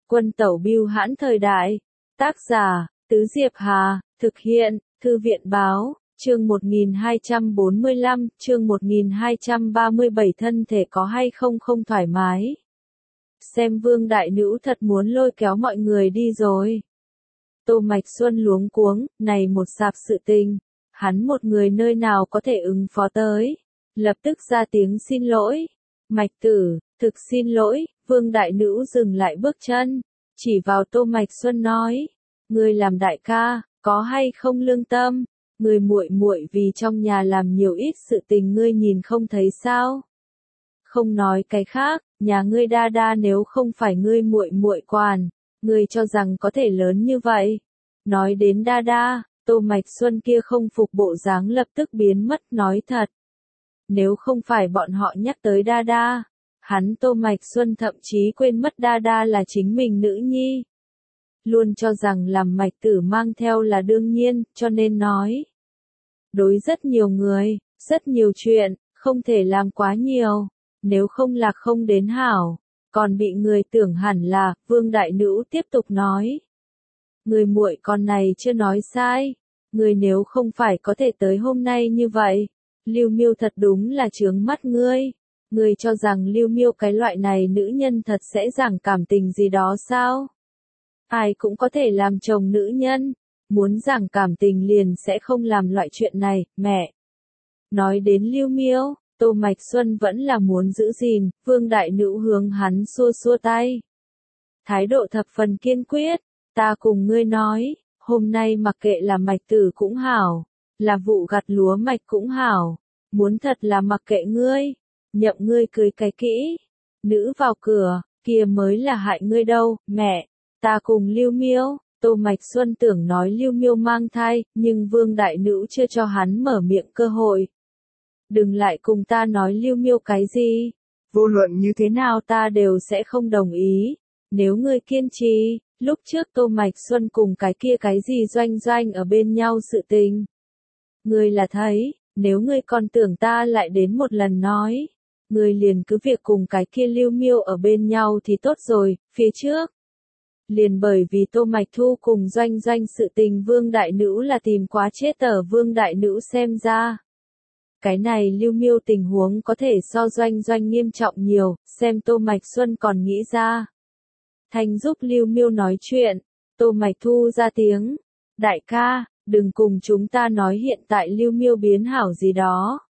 Quân tẩu bưu hãn thời đại. Tác giả, Tứ Diệp Hà, thực hiện, Thư viện báo, chương 1245, chương 1237 thân thể có hay không không thoải mái. Xem Vương đại nữ thật muốn lôi kéo mọi người đi rồi. Tô Mạch Xuân luống cuống, này một sạp sự tình, hắn một người nơi nào có thể ứng phó tới. Lập tức ra tiếng xin lỗi. Mạch tử, thực xin lỗi. Vương đại nữ dừng lại bước chân, chỉ vào Tô Mạch Xuân nói, ngươi làm đại ca, có hay không lương tâm, ngươi muội muội vì trong nhà làm nhiều ít sự tình ngươi nhìn không thấy sao? Không nói cái khác, nhà ngươi đa đa nếu không phải ngươi muội muội quản, ngươi cho rằng có thể lớn như vậy. Nói đến đa đa, Tô Mạch Xuân kia không phục bộ dáng lập tức biến mất, nói thật. Nếu không phải bọn họ nhắc tới đa đa, hắn Tô Mạch Xuân thậm chí quên mất đa đa là chính mình nữ nhi. Luôn cho rằng làm Mạch tử mang theo là đương nhiên, cho nên nói. Đối rất nhiều người, rất nhiều chuyện, không thể làm quá nhiều, nếu không là không đến hảo, còn bị người tưởng hẳn là, Vương đại nữ tiếp tục nói. Người muội con này chưa nói sai, người nếu không phải có thể tới hôm nay như vậy, Lưu Miêu thật đúng là chướng mắt ngươi. Ngươi cho rằng Lưu Miêu cái loại này nữ nhân thật sẽ giảng cảm tình gì đó sao? Ai cũng có thể làm chồng nữ nhân, muốn giảng cảm tình liền sẽ không làm loại chuyện này, mẹ. Nói đến Lưu Miêu, Tô Mạch Xuân vẫn là muốn giữ gìn, Vương đại nữ hướng hắn xua xua tay. Thái độ thập phần kiên quyết, ta cùng ngươi nói, hôm nay mặc kệ là Mạch tử cũng hảo, là vụ gặt lúa mạch cũng hảo, muốn thật là mặc kệ ngươi. Nhậm ngươi cưới cái kỹ, nữ vào cửa, kia mới là hại ngươi đâu, mẹ, ta cùng Lưu Miêu. Tô Mạch Xuân tưởng nói Lưu Miêu mang thai, nhưng Vương đại nữ chưa cho hắn mở miệng cơ hội. Đừng lại cùng ta nói Lưu Miêu cái gì, vô luận như thế nào ta đều sẽ không đồng ý, nếu ngươi kiên trì. Lúc trước Tô Mạch Xuân cùng cái kia cái gì doanh doanh ở bên nhau sự tình. Ngươi là thấy, nếu ngươi còn tưởng ta lại đến một lần nói. Ngươi liền cứ việc cùng cái kia Lưu Miêu ở bên nhau thì tốt rồi, phía trước. Liền bởi vì Tô Mạch Thu cùng doanh doanh sự tình Vương đại nữ là tìm quá chết ở Vương đại nữ xem ra. Cái này Lưu Miêu tình huống có thể so doanh doanh nghiêm trọng nhiều, xem Tô Mạch Xuân còn nghĩ ra. Thành giúp Lưu Miêu nói chuyện, Tô Mạch Thu ra tiếng, đại ca, đừng cùng chúng ta nói hiện tại Lưu Miêu biến hảo gì đó.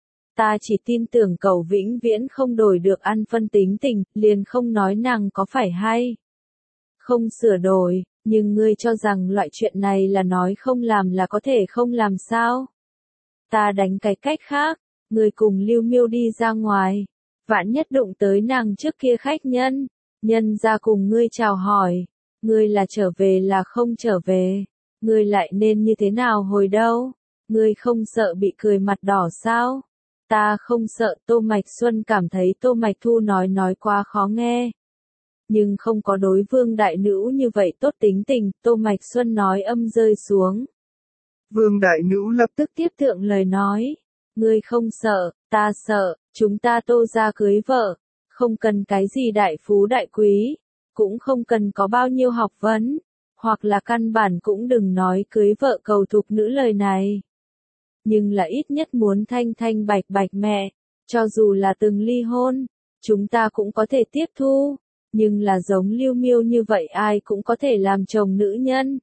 Ta chỉ tin tưởng cậu vĩnh viễn không đổi được ăn phân tính tình, liền không nói nàng có phải hay không sửa đổi, nhưng ngươi cho rằng loại chuyện này là nói không làm là có thể không làm sao. Ta đánh cái cách khác, ngươi cùng Lưu Miêu đi ra ngoài, vạn nhất đụng tới nàng trước kia khách nhân, nhân ra cùng ngươi chào hỏi, ngươi là trở về là không trở về, ngươi lại nên như thế nào hồi đâu, ngươi không sợ bị cười mặt đỏ sao? Ta không sợ. Tô Mạch Xuân cảm thấy Tô Mạch Thu nói quá khó nghe. Nhưng không có đối Vương đại nữ như vậy tốt tính tình, Tô Mạch Xuân nói âm rơi xuống. Vương đại nữ lập tức tiếp thượng lời nói. Ngươi không sợ, ta sợ, chúng ta Tô gia cưới vợ. Không cần cái gì đại phú đại quý, cũng không cần có bao nhiêu học vấn, hoặc là căn bản cũng đừng nói cưới vợ cầu thục nữ lời này. Nhưng là ít nhất muốn thanh thanh bạch bạch mẹ, cho dù là từng ly hôn, chúng ta cũng có thể tiếp thu, nhưng là giống Lưu Miêu như vậy ai cũng có thể làm chồng nữ nhân.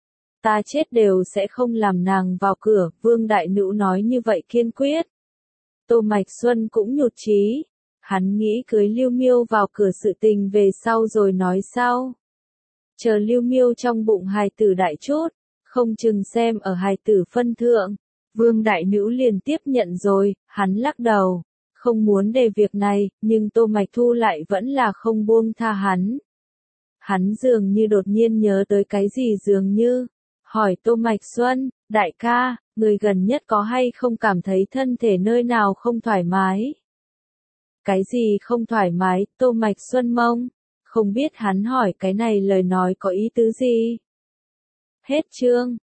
Ta chết đều sẽ không làm nàng vào cửa, Vương đại nữ nói như vậy kiên quyết. Tô Mạch Xuân cũng nhụt chí, hắn nghĩ cưới Lưu Miêu vào cửa sự tình về sau rồi nói sau. Chờ Lưu Miêu trong bụng hài tử đại chút, không chừng xem ở hài tử phân thượng. Vương đại nữ liền tiếp nhận rồi, hắn lắc đầu, không muốn đề việc này, nhưng Tô Mạch Thu lại vẫn là không buông tha hắn. Hắn dường như đột nhiên nhớ tới cái gì dường như, hỏi Tô Mạch Xuân, đại ca, người gần nhất có hay không cảm thấy thân thể nơi nào không thoải mái? Cái gì không thoải mái? Tô Mạch Xuân mông, không biết hắn hỏi cái này lời nói có ý tứ gì? Hết chương.